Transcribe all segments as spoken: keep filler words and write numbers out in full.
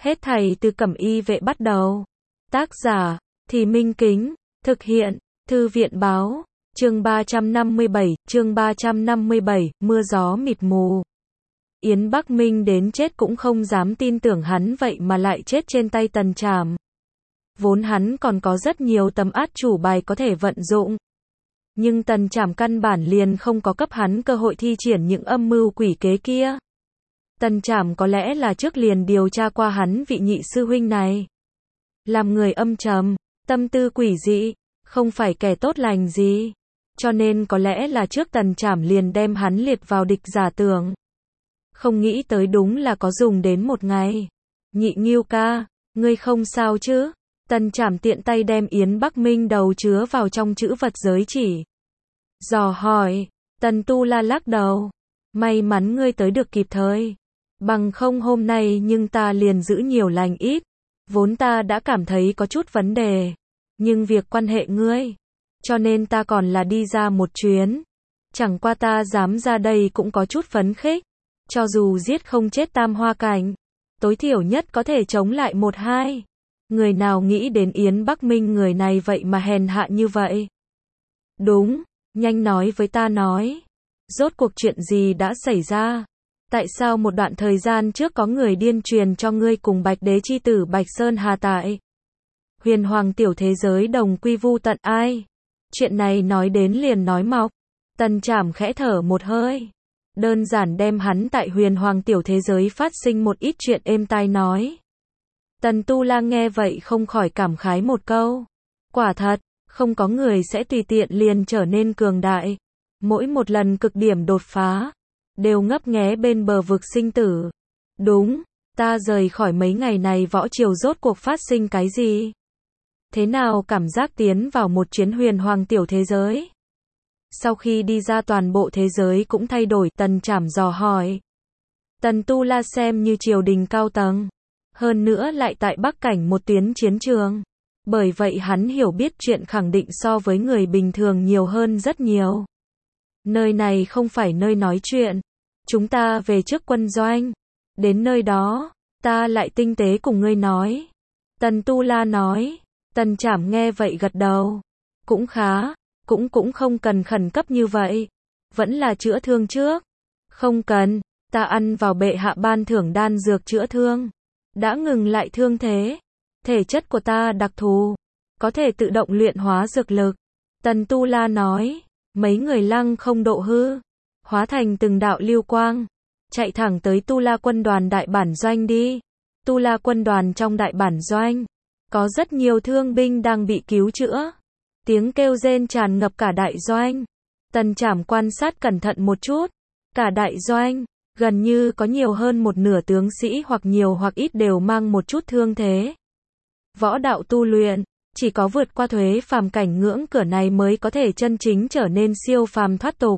Hết thảy từ Cẩm Y Vệ bắt đầu. Tác giả, Thì Minh Kính, thực hiện, Thư viện báo, chương ba trăm năm mươi bảy, chương ba trăm năm mươi bảy, mưa gió mịt mù. Yến Bắc Minh đến chết cũng không dám tin tưởng hắn vậy mà lại chết trên tay Tần Trảm. Vốn hắn còn có rất nhiều tấm át chủ bài có thể vận dụng. Nhưng Tần Trảm căn bản liền không có cấp hắn cơ hội thi triển những âm mưu quỷ kế kia. Tần Trảm có lẽ là trước liền điều tra qua hắn vị nhị sư huynh này. Làm người âm trầm, tâm tư quỷ dị, không phải kẻ tốt lành gì. Cho nên có lẽ là trước Tần Trảm liền đem hắn liệt vào địch giả tưởng. Không nghĩ tới đúng là có dùng đến một ngày. Nhị Ngưu ca, ngươi không sao chứ? Tần Trảm tiện tay đem Yến Bắc Minh đầu chứa vào trong chữ vật giới chỉ. Dò hỏi, Tần Tu La lắc đầu. May mắn ngươi tới được kịp thời. Bằng không hôm nay nhưng ta liền giữ nhiều lành ít. Vốn ta đã cảm thấy có chút vấn đề. Nhưng việc quan hệ ngươi. Cho nên ta còn là đi ra một chuyến. Chẳng qua ta dám ra đây cũng có chút phấn khích. Cho dù giết không chết tam hoa cảnh. Tối thiểu nhất có thể chống lại một hai. Người nào nghĩ đến Yến Bắc Minh người này vậy mà hèn hạ như vậy. Đúng, nhanh nói với ta nói. Rốt cuộc chuyện gì đã xảy ra? Tại sao một đoạn thời gian trước có người điên truyền cho ngươi cùng Bạch Đế chi tử Bạch Sơn Hà tại Huyền Hoàng tiểu thế giới đồng quy vu tận ai? Chuyện này nói đến liền nói mọc. Tần Trảm khẽ thở một hơi. Đơn giản đem hắn tại Huyền Hoàng tiểu thế giới phát sinh một ít chuyện êm tai nói. Tần Tu La nghe vậy không khỏi cảm khái một câu. Quả thật, không có người sẽ tùy tiện liền trở nên cường đại. Mỗi một lần cực điểm đột phá, đều ngấp nghé bên bờ vực sinh tử. Đúng, ta rời khỏi mấy ngày này võ triều rốt cuộc phát sinh cái gì? Thế nào cảm giác tiến vào một chuyến Huyền Hoàng tiểu thế giới? Sau khi đi ra toàn bộ thế giới cũng thay đổi, Tần Trảm dò hỏi. Tần Tu La xem như triều đình cao tầng. Hơn nữa lại tại Bắc Cảnh một tuyến chiến trường. Bởi vậy hắn hiểu biết chuyện khẳng định so với người bình thường nhiều hơn rất nhiều. Nơi này không phải nơi nói chuyện. Chúng ta về trước quân doanh. Đến nơi đó, ta lại tinh tế cùng ngươi nói. Tần Tu La nói. Tần Trảm nghe vậy gật đầu. Cũng khá, cũng cũng không cần khẩn cấp như vậy. Vẫn là chữa thương trước. Không cần, ta ăn vào bệ hạ ban thưởng đan dược chữa thương. Đã ngừng lại thương thế. Thể chất của ta đặc thù. Có thể tự động luyện hóa dược lực. Tần Tu La nói. Mấy người lăng không độ hư. Hóa thành từng đạo lưu quang. Chạy thẳng tới Tu La quân đoàn đại bản doanh đi. Tu La quân đoàn trong đại bản doanh. Có rất nhiều thương binh đang bị cứu chữa. Tiếng kêu rên tràn ngập cả đại doanh. Tần Trảm quan sát cẩn thận một chút. Cả đại doanh. Gần như có nhiều hơn một nửa tướng sĩ hoặc nhiều hoặc ít đều mang một chút thương thế. Võ đạo tu luyện, chỉ có vượt qua thuế phàm cảnh ngưỡng cửa này mới có thể chân chính trở nên siêu phàm thoát tục.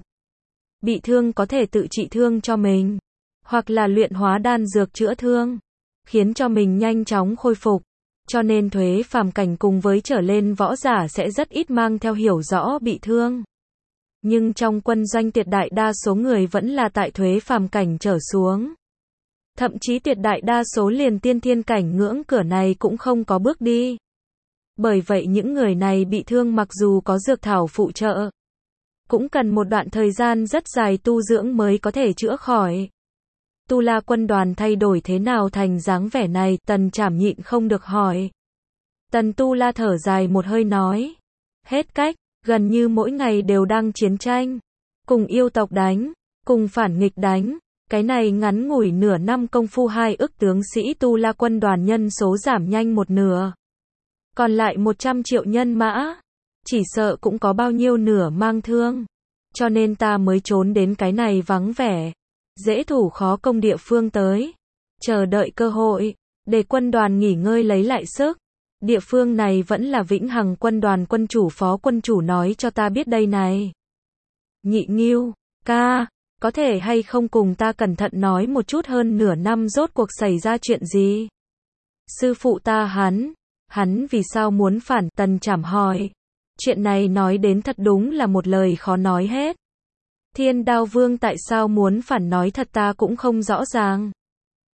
Bị thương có thể tự trị thương cho mình, hoặc là luyện hóa đan dược chữa thương, khiến cho mình nhanh chóng khôi phục. Cho nên thuế phàm cảnh cùng với trở lên võ giả sẽ rất ít mang theo hiểu rõ bị thương. Nhưng trong quân doanh tuyệt đại đa số người vẫn là tại thuế phàm cảnh trở xuống. Thậm chí tuyệt đại đa số liền tiên thiên cảnh ngưỡng cửa này cũng không có bước đi. Bởi vậy những người này bị thương mặc dù có dược thảo phụ trợ, cũng cần một đoạn thời gian rất dài tu dưỡng mới có thể chữa khỏi. Tu La quân đoàn thay đổi thế nào thành dáng vẻ này? Tần Trảm nhịn không được hỏi. Tần Tu La thở dài một hơi nói. Hết cách. Gần như mỗi ngày đều đang chiến tranh. Cùng yêu tộc đánh. Cùng phản nghịch đánh. Cái này ngắn ngủi nửa năm công phu hai ức tướng sĩ Tu La quân đoàn nhân số giảm nhanh một nửa. Còn lại một trăm triệu nhân mã. Chỉ sợ cũng có bao nhiêu nửa mang thương. Cho nên ta mới trốn đến cái này vắng vẻ. Dễ thủ khó công địa phương tới. Chờ đợi cơ hội. Để quân đoàn nghỉ ngơi lấy lại sức. Địa phương này vẫn là Vĩnh Hằng quân đoàn quân chủ phó quân chủ nói cho ta biết đây này. Nhị Ngưu, ca, có thể hay không cùng ta cẩn thận nói một chút hơn nửa năm rốt cuộc xảy ra chuyện gì? Sư phụ ta hắn, hắn vì sao muốn phản? Tần Trảm hỏi. Chuyện này nói đến thật đúng là một lời khó nói hết. Thiên Đao Vương tại sao muốn phản nói thật ta cũng không rõ ràng.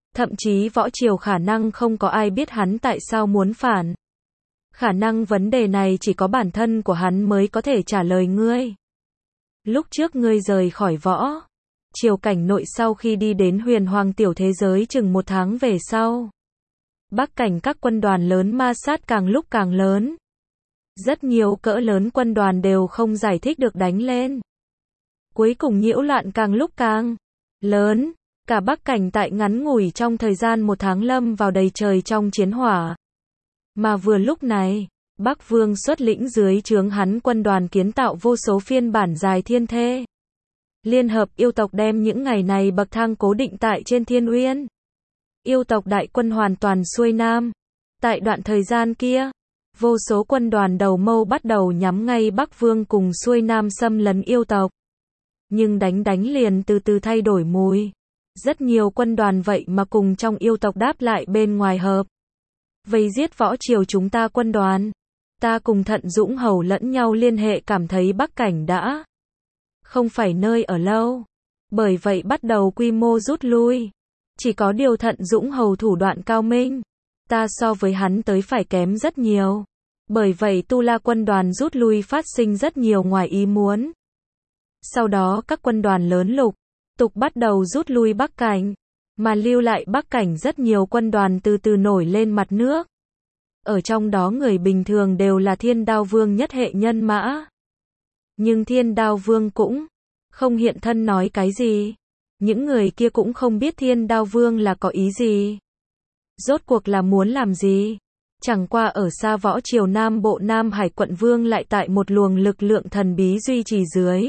Thậm chí võ triều khả năng không có ai biết hắn tại sao muốn phản. Khả năng vấn đề này chỉ có bản thân của hắn mới có thể trả lời ngươi. Lúc trước ngươi rời khỏi võ triều cảnh nội sau khi đi đến huyền hoàng tiểu thế giới chừng một tháng về sau. Bắc cảnh các quân đoàn lớn ma sát càng lúc càng lớn. Rất nhiều cỡ lớn quân đoàn đều không giải thích được đánh lên. Cuối cùng nhiễu loạn càng lúc càng lớn. Cả Bắc cảnh tại ngắn ngủi trong thời gian một tháng lâm vào đầy trời trong chiến hỏa. Mà vừa lúc này, Bắc Vương xuất lĩnh dưới trướng hắn quân đoàn kiến tạo vô số phiên bản dài thiên thê. Liên hợp yêu tộc đem những ngày này bậc thang cố định tại trên thiên uyên. Yêu tộc đại quân hoàn toàn xuôi nam. Tại đoạn thời gian kia, vô số quân đoàn đầu mâu bắt đầu nhắm ngay Bắc Vương cùng xuôi nam xâm lấn yêu tộc. Nhưng đánh đánh liền từ từ thay đổi mùi. Rất nhiều quân đoàn vậy mà cùng trong yêu tộc đáp lại bên ngoài hợp. Vây giết võ triều chúng ta quân đoàn. Ta cùng Thận Dũng Hầu lẫn nhau liên hệ cảm thấy Bắc cảnh đã không phải nơi ở lâu. Bởi vậy bắt đầu quy mô rút lui. Chỉ có điều Thận Dũng Hầu thủ đoạn cao minh. Ta so với hắn tới phải kém rất nhiều. Bởi vậy Tu La quân đoàn rút lui phát sinh rất nhiều ngoài ý muốn. Sau đó các quân đoàn lớn lục tục bắt đầu rút lui Bắc cảnh. Mà lưu lại Bắc cảnh rất nhiều quân đoàn từ từ nổi lên mặt nước. Ở trong đó người bình thường đều là Thiên Đao Vương nhất hệ nhân mã. Nhưng Thiên Đao Vương cũng không hiện thân nói cái gì. Những người kia cũng không biết Thiên Đao Vương là có ý gì. Rốt cuộc là muốn làm gì. Chẳng qua ở xa võ triều Nam Bộ Nam Hải quận Vương lại tại một luồng lực lượng thần bí duy trì dưới.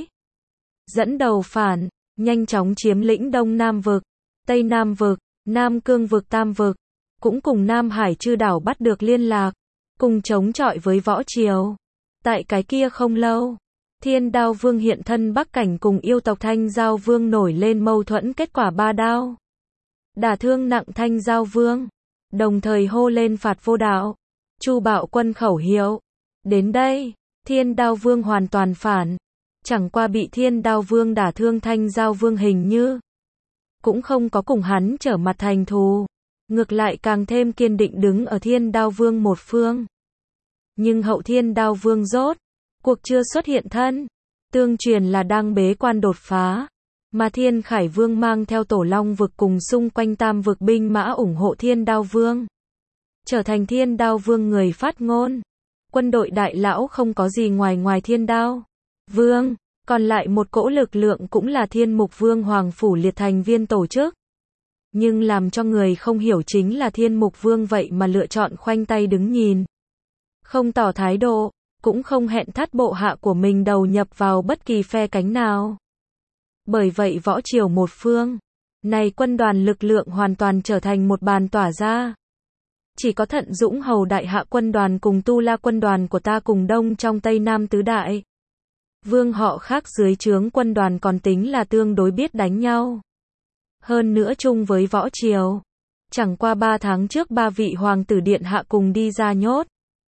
Dẫn đầu phản, nhanh chóng chiếm lĩnh Đông Nam Vực, Tây Nam Vực, Nam Cương Vực Tam Vực. Cũng cùng Nam Hải chư đảo bắt được liên lạc. Cùng chống chọi với võ triều. Tại cái kia không lâu. Thiên Đao Vương hiện thân Bắc cảnh cùng yêu tộc Thanh Giao Vương nổi lên mâu thuẫn kết quả ba đao. Đả thương nặng Thanh Giao Vương. Đồng thời hô lên phạt vô đạo. Chu bạo quân khẩu hiệu. Đến đây, Thiên Đao Vương hoàn toàn phản. Chẳng qua bị Thiên Đao Vương đả thương Thanh Giao Vương hình như cũng không có cùng hắn trở mặt thành thù. Ngược lại càng thêm kiên định đứng ở Thiên Đao Vương một phương. Nhưng hậu Thiên Đao Vương rốt cuộc chưa xuất hiện thân. Tương truyền là đang bế quan đột phá. Mà Thiên Khải Vương mang theo Tổ Long vực cùng xung quanh Tam vực binh mã ủng hộ Thiên Đao Vương. Trở thành Thiên Đao Vương người phát ngôn. Quân đội đại lão không có gì ngoài ngoài Thiên Đao Vương. Còn lại một cỗ lực lượng cũng là Thiên Mục Vương Hoàng Phủ Liệt thành viên tổ chức. Nhưng làm cho người không hiểu chính là Thiên Mục Vương vậy mà lựa chọn khoanh tay đứng nhìn. Không tỏ thái độ, cũng không hẹn thắt bộ hạ của mình đầu nhập vào bất kỳ phe cánh nào. Bởi vậy võ triều một phương, này quân đoàn lực lượng hoàn toàn trở thành một bàn tỏa ra. Chỉ có Thận Dũng Hầu đại hạ quân đoàn cùng Tu La quân đoàn của ta cùng đông trong Tây Nam tứ đại. Vương họ khác dưới trướng quân đoàn còn tính là tương đối biết đánh nhau. Hơn nữa chung với võ triều. Chẳng qua ba tháng trước ba vị hoàng tử điện hạ cùng đi ra nhốt.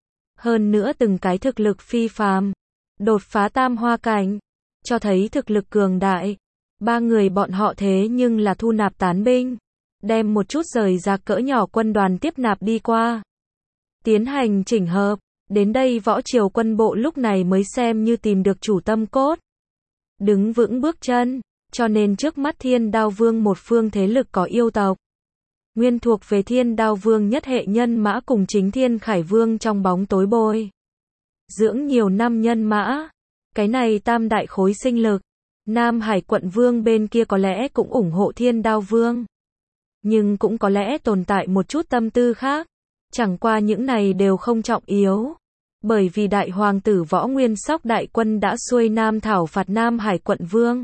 Hơn nữa từng cái thực lực phi phàm. Đột phá tam hoa cảnh. Cho thấy thực lực cường đại. Ba người bọn họ thế nhưng là thu nạp tán binh. Đem một chút rời ra cỡ nhỏ quân đoàn tiếp nạp đi qua. Tiến hành chỉnh hợp. Đến đây võ triều quân bộ lúc này mới xem như tìm được chủ tâm cốt. Đứng vững bước chân. Cho nên trước mắt Thiên Đao Vương một phương thế lực có yêu tộc. Nguyên thuộc về Thiên Đao Vương nhất hệ nhân mã cùng chính Thiên Khải Vương trong bóng tối bồi. Dưỡng nhiều năm nhân mã. Cái này tam đại khối sinh lực. Nam Hải quận Vương bên kia có lẽ cũng ủng hộ Thiên Đao Vương. Nhưng cũng có lẽ tồn tại một chút tâm tư khác. Chẳng qua những này đều không trọng yếu. Bởi vì đại hoàng tử Võ Nguyên Sóc đại quân đã xuôi nam thảo phạt Nam Hải quận Vương.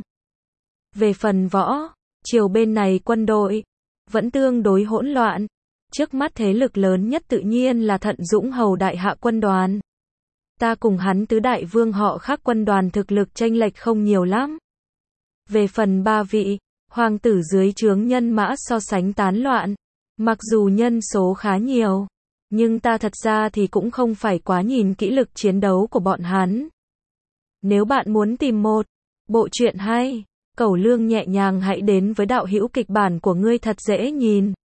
Về phần võ triều bên này quân đội vẫn tương đối hỗn loạn. Trước mắt thế lực lớn nhất tự nhiên là Thận Dũng Hầu đại hạ quân đoàn. Ta cùng hắn tứ đại vương họ khác quân đoàn thực lực chênh lệch không nhiều lắm. Về phần ba vị hoàng tử dưới trướng nhân mã so sánh tán loạn. Mặc dù nhân số khá nhiều, nhưng ta thật ra thì cũng không phải quá nhìn kỹ lực chiến đấu của bọn hắn. Nếu bạn muốn tìm một bộ truyện hay, Cẩu Lương nhẹ nhàng hãy đến với đạo hữu kịch bản của ngươi thật dễ nhìn.